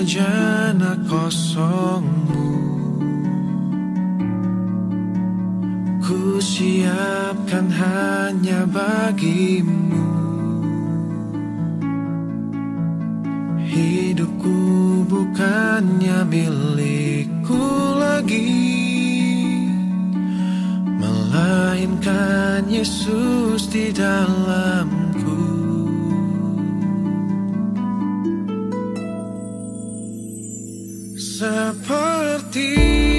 bejana kosongmu, ku siapkan hanya bagimu. Hidupku bukannya milikku lagi, melainkan Yesus di dalamku. Seperti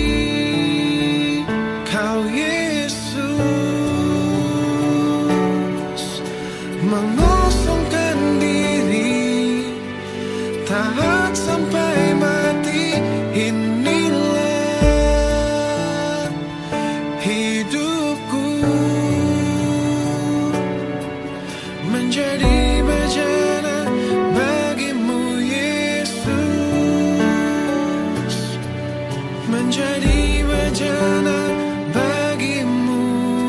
Kau Yesus, mengosongkan diri, taat sampai mati. Inilah hidupku, menjadi bejana bagimu Yesus, menjadi bejana bagimu.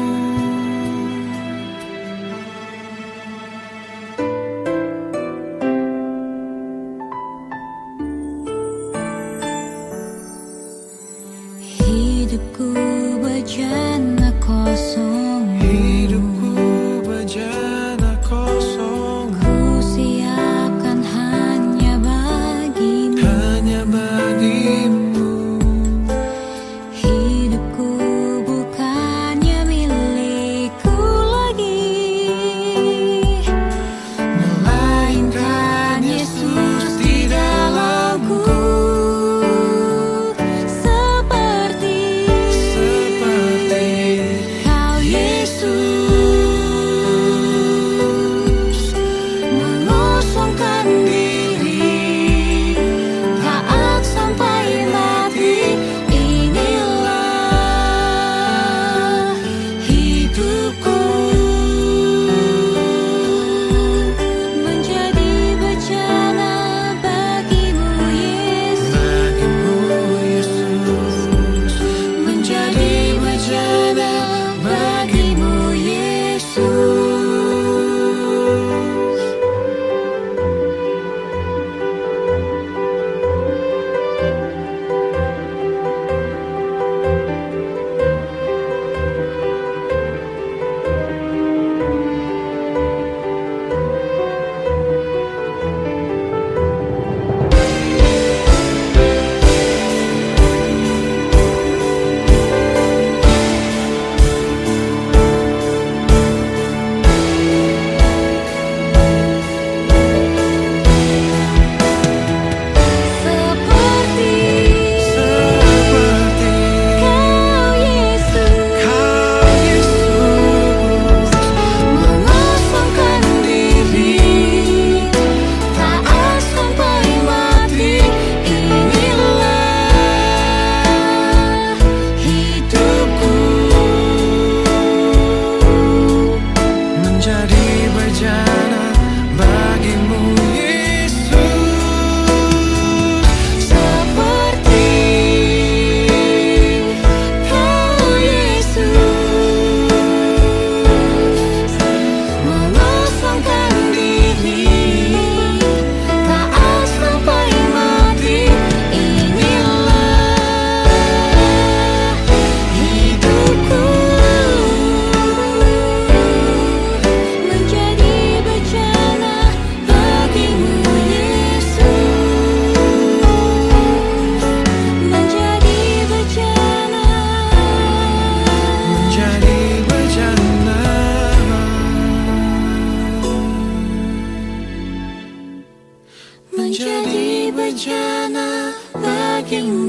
Hidupku bejana kosong, Hidupku bejana kosong, ku siapkan hanya bagimu. hanya bagimu. Hidupku bukannya milikku lagi, melainkan Yesus di dalamku. Seperti Kau Yesus, mengosongkan diri, taat sampai mati. Inilah hidupku, menjadi bejana bagimu Yesus, menjadi bejana bagimu Yesus. Menjadi bejana bagimu